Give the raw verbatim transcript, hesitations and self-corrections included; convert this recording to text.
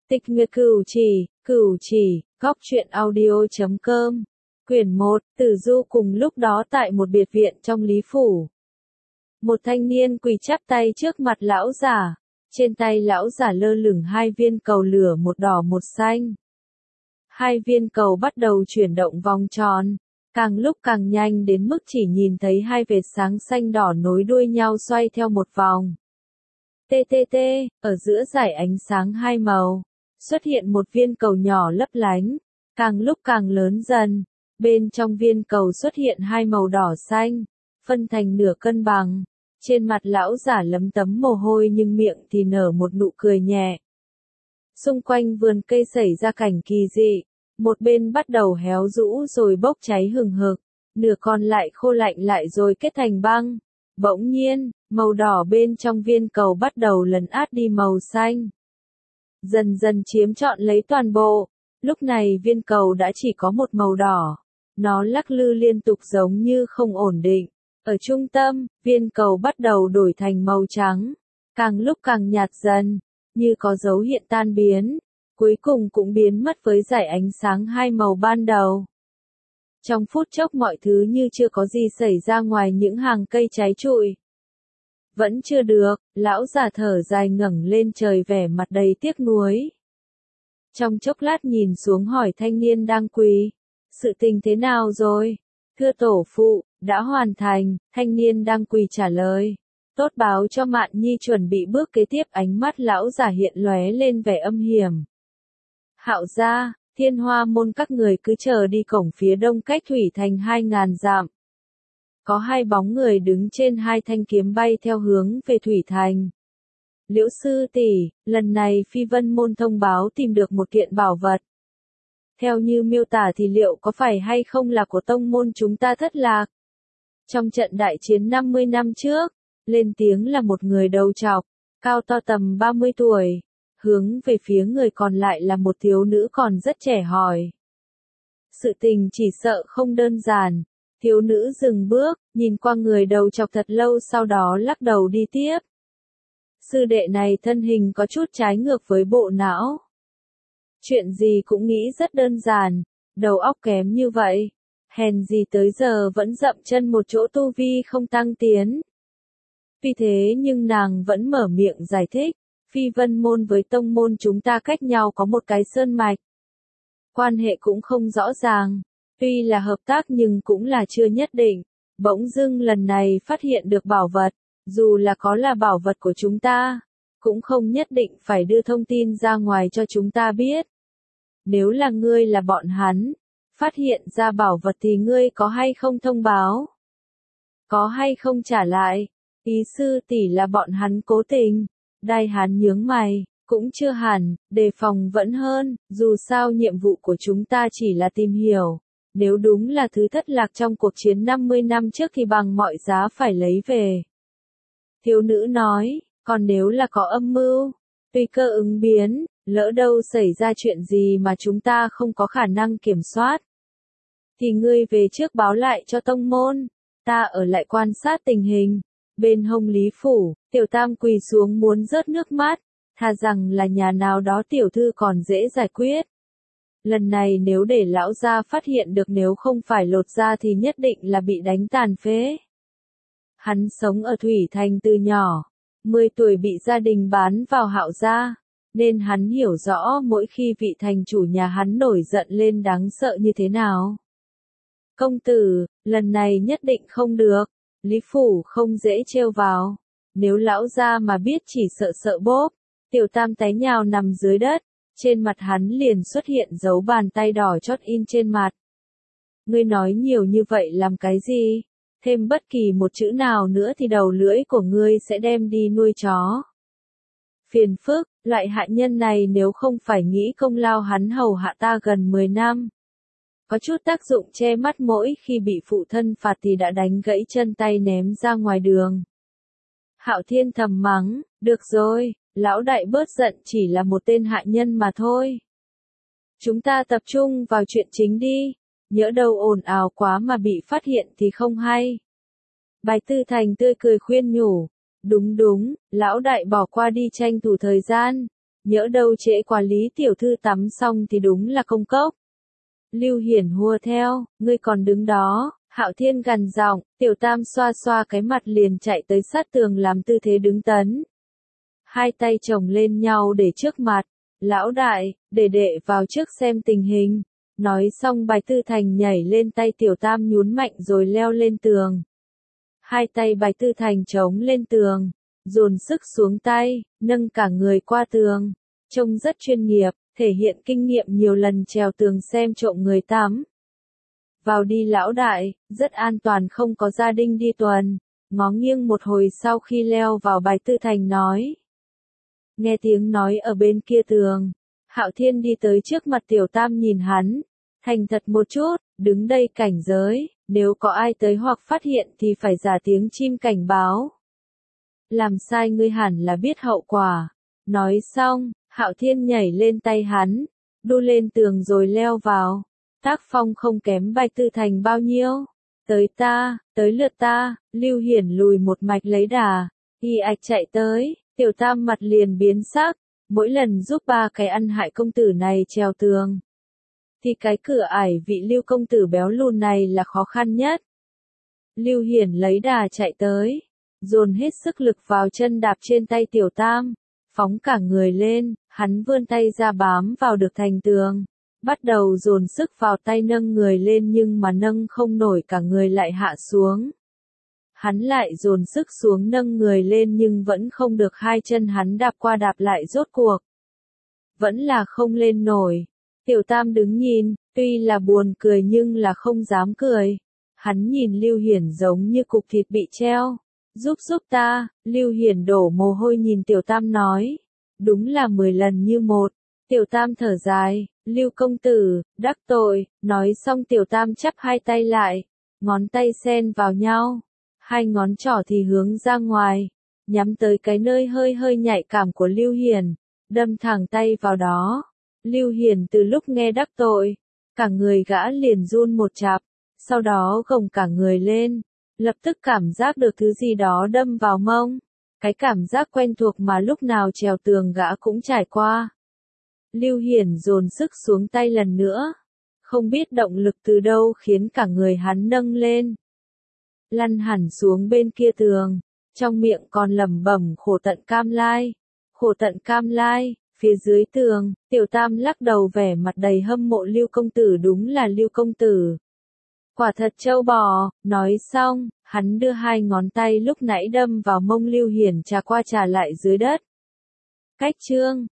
Tịch Nguyệt Cửu Chỉ, Cửu Chỉ, góc truyện audio chấm com. Quyển một, Tử Du cùng lúc đó tại một biệt viện trong Lý Phủ. Một thanh niên quỳ chắp tay trước mặt lão giả. Trên tay lão giả lơ lửng hai viên cầu lửa, một đỏ một xanh. Hai viên cầu bắt đầu chuyển động vòng tròn, càng lúc càng nhanh đến mức chỉ nhìn thấy hai vệt sáng xanh đỏ nối đuôi nhau xoay theo một vòng. tê tê tê, ở giữa dải ánh sáng hai màu, xuất hiện một viên cầu nhỏ lấp lánh, càng lúc càng lớn dần. Bên trong viên cầu xuất hiện hai màu đỏ xanh, phân thành nửa cân bằng. Trên mặt lão giả lấm tấm mồ hôi nhưng miệng thì nở một nụ cười nhẹ. Xung quanh vườn cây xảy ra cảnh kỳ dị, một bên bắt đầu héo rũ rồi bốc cháy hừng hực, nửa còn lại khô lạnh lại rồi kết thành băng. Bỗng nhiên, màu đỏ bên trong viên cầu bắt đầu lấn át đi màu xanh, dần dần chiếm trọn lấy toàn bộ. Lúc này viên cầu đã chỉ có một màu đỏ, nó lắc lư liên tục giống như không ổn định. Ở trung tâm, viên cầu bắt đầu đổi thành màu trắng, càng lúc càng nhạt dần, như có dấu hiện tan biến, cuối cùng cũng biến mất với dải ánh sáng hai màu ban đầu. Trong phút chốc mọi thứ như chưa có gì xảy ra ngoài những hàng cây cháy trụi. Vẫn chưa được, lão già thở dài ngẩng lên trời vẻ mặt đầy tiếc nuối. Trong chốc lát nhìn xuống hỏi thanh niên đang quỳ, sự tình thế nào rồi? Thưa tổ phụ, đã hoàn thành, thanh niên đang quỳ trả lời. Tốt báo cho Mạn Nhi chuẩn bị bước kế tiếp. Ánh mắt lão giả hiện lóe lên vẻ âm hiểm. Hạo gia, Thiên Hoa môn các người cứ chờ đi cổng phía đông cách thủy thành hai ngàn dặm. Có hai bóng người đứng trên hai thanh kiếm bay theo hướng về thủy thành. Liễu sư tỷ, lần này Phi Vân môn thông báo tìm được một kiện bảo vật. Theo như miêu tả thì liệu có phải hay không là của tông môn chúng ta thất lạc? Trong trận đại chiến năm mươi năm trước, lên tiếng là một người đầu trọc, cao to tầm ba mươi tuổi, hướng về phía người còn lại là một thiếu nữ còn rất trẻ hỏi. Sự tình chỉ sợ không đơn giản. Thiếu nữ dừng bước, nhìn qua người đầu trọc thật lâu sau đó lắc đầu đi tiếp. Sư đệ này thân hình có chút trái ngược với bộ não. Chuyện gì cũng nghĩ rất đơn giản, đầu óc kém như vậy. Hèn gì tới giờ vẫn dậm chân một chỗ, tu vi không tăng tiến. Vì thế nhưng nàng vẫn mở miệng giải thích, Phi Vân môn với tông môn chúng ta cách nhau có một cái sơn mạch. Quan hệ cũng không rõ ràng, tuy là hợp tác nhưng cũng là chưa nhất định. Bỗng dưng lần này phát hiện được bảo vật, dù là có là bảo vật của chúng ta, cũng không nhất định phải đưa thông tin ra ngoài cho chúng ta biết. Nếu là ngươi là bọn hắn, phát hiện ra bảo vật thì ngươi có hay không thông báo? Có hay không trả lại? Ý sư tỷ là bọn hắn cố tình. Đai hắn nhướng mày, cũng chưa hẳn, đề phòng vẫn hơn, dù sao nhiệm vụ của chúng ta chỉ là tìm hiểu. Nếu đúng là thứ thất lạc trong cuộc chiến năm mươi năm trước thì bằng mọi giá phải lấy về. Thiếu nữ nói, còn nếu là có âm mưu, tùy cơ ứng biến, lỡ đâu xảy ra chuyện gì mà chúng ta không có khả năng kiểm soát, thì ngươi về trước báo lại cho tông môn, ta ở lại quan sát tình hình. Bên hông Lý Phủ, Tiểu Tam quỳ xuống muốn rớt nước mắt, thà rằng là nhà nào đó tiểu thư còn dễ giải quyết. Lần này nếu để lão gia phát hiện được, nếu không phải lột da thì nhất định là bị đánh tàn phế. Hắn sống ở Thủy Thành từ nhỏ, mười tuổi bị gia đình bán vào Hạo gia, nên hắn hiểu rõ mỗi khi vị thành chủ nhà hắn nổi giận lên đáng sợ như thế nào. Công tử, lần này nhất định không được, Lý Phủ không dễ trêu vào. Nếu lão gia mà biết chỉ sợ sợ bốp. Tiểu Tam té nhào nằm dưới đất, trên mặt hắn liền xuất hiện dấu bàn tay đỏ chót in trên mặt. Ngươi nói nhiều như vậy làm cái gì? Thêm bất kỳ một chữ nào nữa thì đầu lưỡi của ngươi sẽ đem đi nuôi chó. Phiền phức, loại hạ nhân này nếu không phải nghĩ công lao hắn hầu hạ ta gần mười năm. Có chút tác dụng che mắt, mỗi khi bị phụ thân phạt thì đã đánh gãy chân tay ném ra ngoài đường. Hạo Thiên thầm mắng, được rồi, lão đại bớt giận, chỉ là một tên hạ nhân mà thôi. Chúng ta tập trung vào chuyện chính đi, nhỡ đâu ồn ào quá mà bị phát hiện thì không hay. Bạch Tư Thành tươi cười khuyên nhủ, đúng đúng, lão đại bỏ qua đi tranh thủ thời gian, nhỡ đâu trễ quá Lý tiểu thư tắm xong thì đúng là công cốc. Lưu Hiển hùa theo, ngươi còn đứng đó, Hạo Thiên gằn giọng, Tiểu Tam xoa xoa cái mặt liền chạy tới sát tường làm tư thế đứng tấn. Hai tay chồng lên nhau để trước mặt, lão đại, để đệ vào trước xem tình hình. Nói xong Bạch Tư Thành nhảy lên tay Tiểu Tam nhún mạnh rồi leo lên tường. Hai tay Bạch Tư Thành chống lên tường, dồn sức xuống tay, nâng cả người qua tường. Trông rất chuyên nghiệp, thể hiện kinh nghiệm nhiều lần trèo tường xem trộm người tắm. Vào đi lão đại, rất an toàn không có gia đình đi tuần. Ngó nghiêng một hồi sau khi leo vào Bạch Tư Thành nói. Nghe tiếng nói ở bên kia tường, Hạo Thiên đi tới trước mặt Tiểu Tam nhìn hắn. Thành thật một chút, đứng đây cảnh giới, nếu có ai tới hoặc phát hiện thì phải giả tiếng chim cảnh báo. Làm sai ngươi hẳn là biết hậu quả. Nói xong, Hạo Thiên nhảy lên tay hắn, đu lên tường rồi leo vào. Tác phong không kém Bạch Tư Thành bao nhiêu. Tới ta, tới lượt ta, Lưu Hiển lùi một mạch lấy đà, y ạch chạy tới, Tiểu Tam mặt liền biến sắc, mỗi lần giúp ba cái ăn hại công tử này trèo tường. Thì cái cửa ải vị Lưu công tử béo lùn này là khó khăn nhất. Lưu Hiển lấy đà chạy tới, dồn hết sức lực vào chân đạp trên tay Tiểu Tam, phóng cả người lên, hắn vươn tay ra bám vào được thành tường, bắt đầu dồn sức vào tay nâng người lên nhưng mà nâng không nổi cả người lại hạ xuống. Hắn lại dồn sức xuống nâng người lên nhưng vẫn không được hai chân hắn đạp qua đạp lại rốt cuộc. Vẫn là không lên nổi. Tiểu Tam đứng nhìn, tuy là buồn cười nhưng là không dám cười. Hắn nhìn Lưu Hiển giống như cục thịt bị treo. Giúp giúp ta, Lưu Hiển đổ mồ hôi nhìn Tiểu Tam nói. Đúng là mười lần như một. Tiểu Tam thở dài, Lưu công tử, đắc tội, nói xong Tiểu Tam chắp hai tay lại, ngón tay xen vào nhau. Hai ngón trỏ thì hướng ra ngoài, nhắm tới cái nơi hơi hơi nhạy cảm của Lưu Hiển, đâm thẳng tay vào đó. Lưu Hiển từ lúc nghe đắc tội, cả người gã liền run một chạp, sau đó gồng cả người lên, lập tức cảm giác được thứ gì đó đâm vào mông, cái cảm giác quen thuộc mà lúc nào trèo tường gã cũng trải qua. Lưu Hiển dồn sức xuống tay lần nữa, không biết động lực từ đâu khiến cả người hắn nâng lên. Lăn hẳn xuống bên kia tường, trong miệng còn lẩm bẩm khổ tận cam lai, khổ tận cam lai, phía dưới tường, Tiểu Tam lắc đầu vẻ mặt đầy hâm mộ Lưu công tử đúng là Lưu công tử. Quả thật trâu bò, nói xong, hắn đưa hai ngón tay lúc nãy đâm vào mông Lưu Hiển trà qua trà lại dưới đất. Cách chương